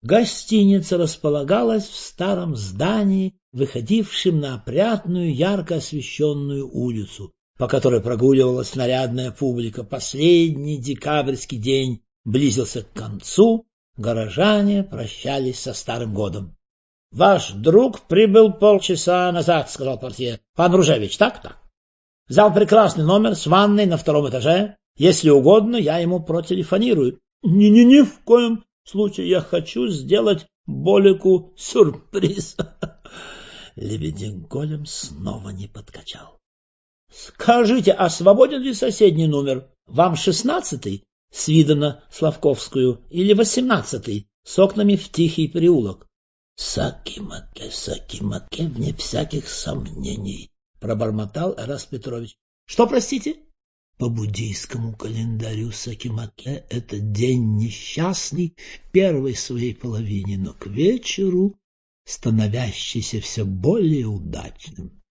Гостиница располагалась в старом здании, выходившем на опрятную, ярко освещенную улицу, по которой прогуливалась нарядная публика. Последний декабрьский день близился к концу, горожане прощались со Старым годом. — Ваш друг прибыл полчаса назад, — сказал портье. — Пан Ружевич, так? Взял прекрасный номер с ванной на 2-м этаже. Если угодно, я ему протелефонирую. — Ни в коем случае, я хочу сделать Болику сюрприз. Лебедин голем снова не подкачал. — Скажите, а свободен ли соседний номер? Вам 16-й с видом на Славковскую или 18-й с окнами в тихий переулок? — Саки-маке, вне всяких сомнений, — пробормотал Эраст Петрович. — Что, простите? — По буддийскому календарю Саки-маке этот день несчастный в первой своей половине, но к вечеру становящийся все более удачным.